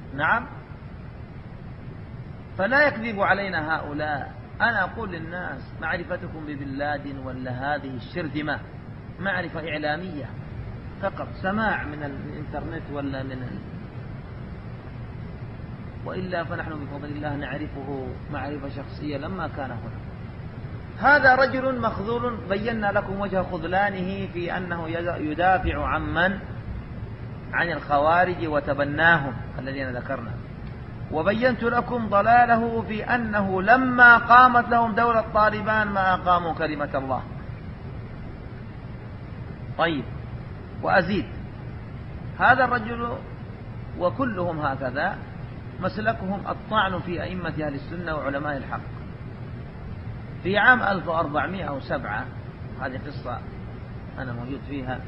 نعم. فلا يكذب علينا هؤلاء. أنا أقول للناس معرفتكم ببن لادن ولا هذه الشرذمة معرفة إعلامية فقط، سماع من الإنترنت ولا وإلا فنحن بفضل الله نعرفه معرفة شخصية لما كان هنا. هذا رجل مخذول، بينا لكم وجه خذلانه في أنه يدافع عن الخوارج وتبناهم الذين ذكرنا، وبينت لكم ضلاله في أنه لما قامت لهم دولة طالبان ما أقاموا كلمة الله. طيب، وأزيد، هذا الرجل وكلهم هكذا مسلكهم الطعن في أئمة أهل السنة وعلماء الحق. في عام 1407، هذه قصة أنا موجود فيها،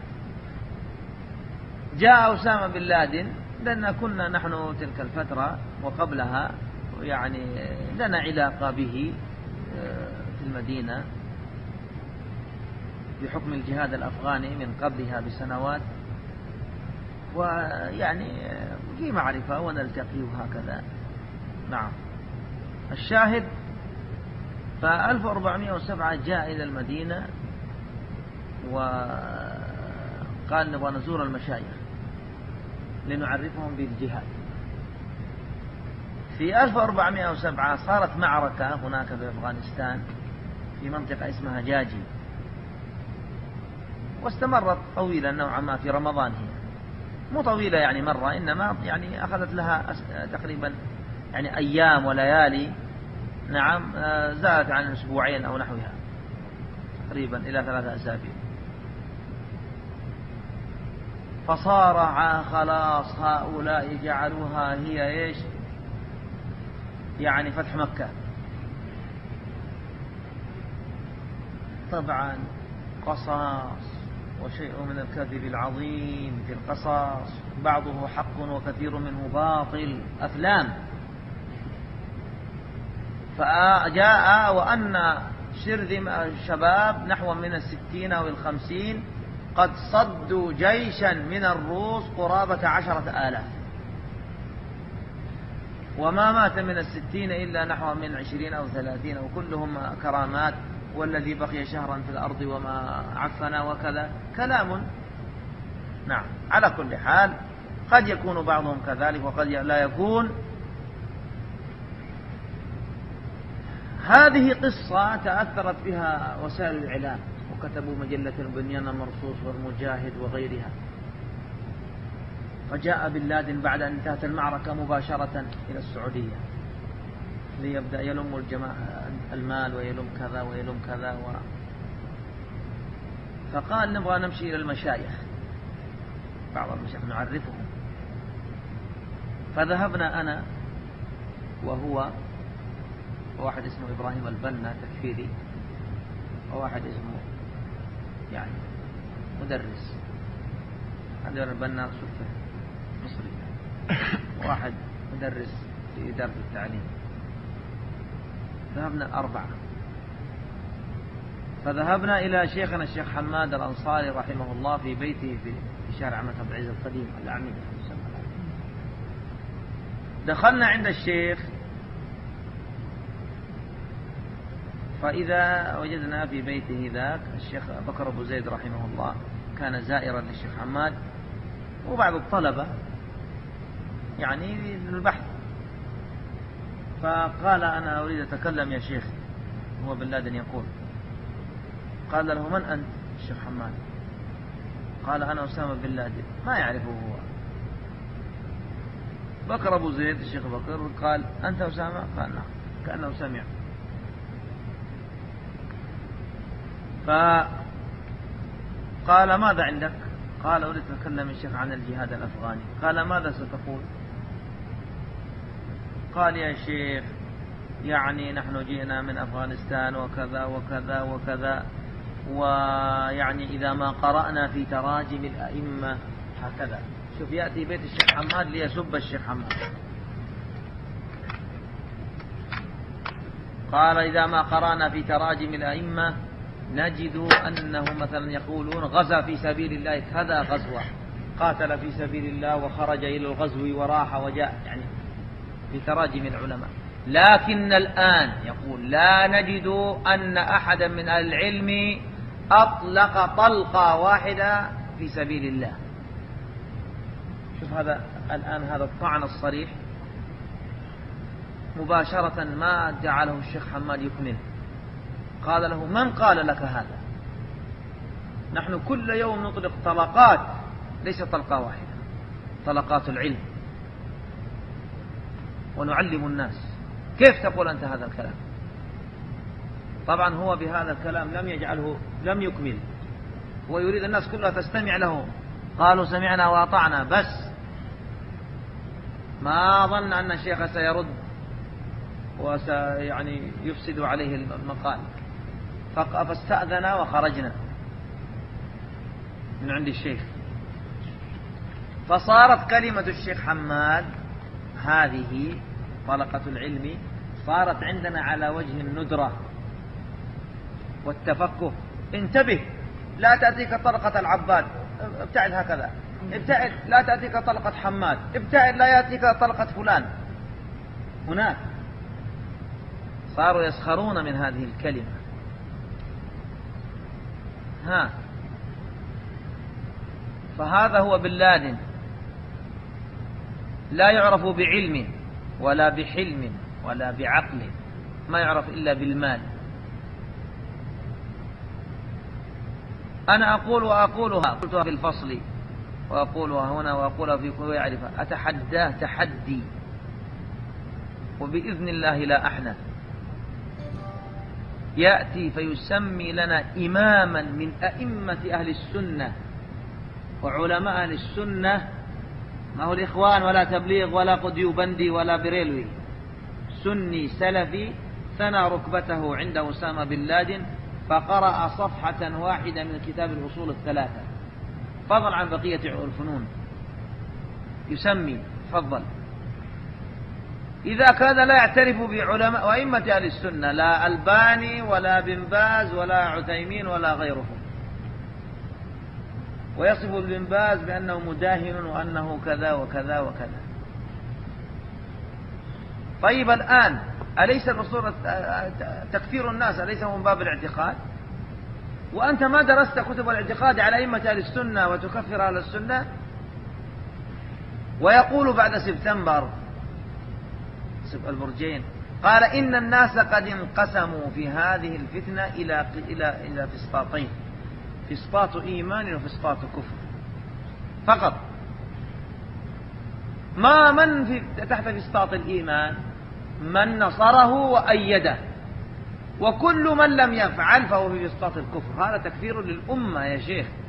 جاء أسامة بن لادن، لأن كنا نحن تلك الفترة وقبلها يعني لنا علاقة به في المدينة بحكم الجهاد الأفغاني من قبلها بسنوات، ويعني في معرفة ونلتقي وهكذا. نعم. الشاهد، ف 1407 جاء إلى المدينة وقال نبغى نزور المشايخ لنعرفهم بالجهاد. في 1407 صارت معركة هناك في أفغانستان في منطقة اسمها جاجي، واستمرت طويلا نوعا ما، في رمضان هي، مو طويلة يعني مرة، إنما يعني أخذت لها تقريبا يعني أيام وليالي. نعم، زادت عن أسبوعين أو نحوها، تقريبا إلى 3 أسابيع. فصار خلاص هؤلاء جعلوها هي إيش يعني فتح مكة. طبعا قصاص وشيء من الكذب العظيم في القصاص، بعضه حق وكثير منه باطل، أفلام. فجاء وأن شرذم الشباب نحو من 60 أو 50 قد صدوا جيشا من الروس قرابة 10,000، وما مات من 60 إلا نحو من 20 أو 30، وكلهم كرامات، والذي بقي شهرا في الأرض وما عفنا وكذا، كلام. نعم. على كل حال قد يكون بعضهم كذلك وقد لا يكون. هذه قصة تأثرت بها وسائل الإعلام، وكتبوا مجلة البنيان المرصوص والمجاهد وغيرها. فجاء بن لادن بعد أن انتهت المعركة مباشرة إلى السعودية ليبدأ يلم الجماعة المال ويلم كذا ويلم كذا فقال نبغى نمشي إلى المشايخ، بعض المشايخ نعرفهم. فذهبنا أنا وهو وواحد اسمه إبراهيم البنا تكفيري، وواحد اسمه يعني مدرس، هذا البنا صفة مصري، وواحد مدرس في إدارة التعليم. ذهبنا 4. فذهبنا إلى شيخنا الشيخ حماد الأنصاري رحمه الله في بيته في شارع عمة عبد العزيز القديم الأعمدة. دخلنا عند الشيخ، فإذا وجدنا في بيته ذاك الشيخ بكر أبو زيد رحمه الله، كان زائرا للشيخ حماد وبعض الطلبة يعني للبحث. فقال أنا أريد أتكلم يا شيخ، هو بن لادن يقول. قال له من أنت؟ الشيخ حماد. قال أنا أسامة بن لادن. ما يعرفه هو. بكر أبو زيد الشيخ بكر قال أنت أسامة؟ قال نعم، كأنه سمع. فقال ماذا عندك؟ قال أريد أتكلم الشيخ عن الجهاد الأفغاني. قال ماذا ستقول؟ قال يا شيخ يعني نحن جئنا من أفغانستان وكذا وكذا وكذا، ويعني إذا ما قرأنا في تراجم الأئمة هكذا. شوف، يأتي بيت الشيخ حماد ليسب الشيخ حماد. قال إذا ما قرأنا في تراجم الأئمة نجد أنه مثلا يقولون غزا في سبيل الله كذا غزوة، قاتل في سبيل الله وخرج إلى الغزو وراح وجاء، يعني في تراجم العلماء. لكن الآن يقول لا نجد أن أحدا من أهل العلم أطلق طلقة واحدة في سبيل الله. شوف هذا الآن، هذا الطعن الصريح مباشرة ما جعله الشيخ حماد يكمل. قال له: من قال لك هذا؟ نحن كل يوم نطلق طلقات، ليس طلقة واحدة، طلقات العلم، ونعلم الناس. كيف تقول أنت هذا الكلام؟ طبعا هو بهذا الكلام لم يكمل، هو يريد الناس كلها تستمع له. قالوا سمعنا وأطعنا بس، ما ظن أن الشيخ سيرد يعني يفسد عليه المقال، فاستأذن وخرجنا من عند الشيخ. فصارت كلمة الشيخ حماد هذه طلقة العلم صارت عندنا على وجه الندرة والتفكه. انتبه، لا تأتيك طلقة العباد، ابتعد هكذا، ابتعد، لا تأتيك طلقة حماد، ابتعد، لا يأتيك طلقة فلان. هناك صاروا يسخرون من هذه الكلمة. فهذا هو بن لادن، لا يعرف بعلم ولا بحلم ولا بعقل، ما يعرف إلا بالمال. أنا أقول وأقولها، قلتها في الفصل وأقولها هنا وأقولها في كل يعرفها، أتحداه تحدي، وبإذن الله لا أحنث، يأتي فيسمي لنا إماما من أئمة أهل السنة وعلماء أهل السنة، ما هو الإخوان ولا تبليغ ولا قديوبندي ولا بريلوي، سني سلفي ثنى ركبته عند أسامة بن لادن فقرأ صفحة واحدة من كتاب الأصول الثلاثة، فضل عن بقية الفنون. يسمي، فضل. إذا كان لا يعترف بعلماء وأئمة أهل السنة، لا الباني ولا بن باز ولا عثيمين ولا غيرهم، ويصف ابن باز بأنه مداهن وأنه كذا وكذا وكذا. طيب الآن أليس الأصول تكفير الناس أليس من باب الاعتقاد؟ وأنت ما درست كتب الاعتقاد على أئمة أهل السنة وتكفر أهل السنة؟ ويقول بعد سبتمبر البرجين قال: إن الناس قد انقسموا في هذه الفتنة إلى فسطاطين، فسطاط إيمان وفسطاط كفر فقط. ما من تحت فسطاط الإيمان؟ من نصره وأيده، وكل من لم يفعل فهو في فسطاط الكفر. هذا تكفير للأمة يا شيخ.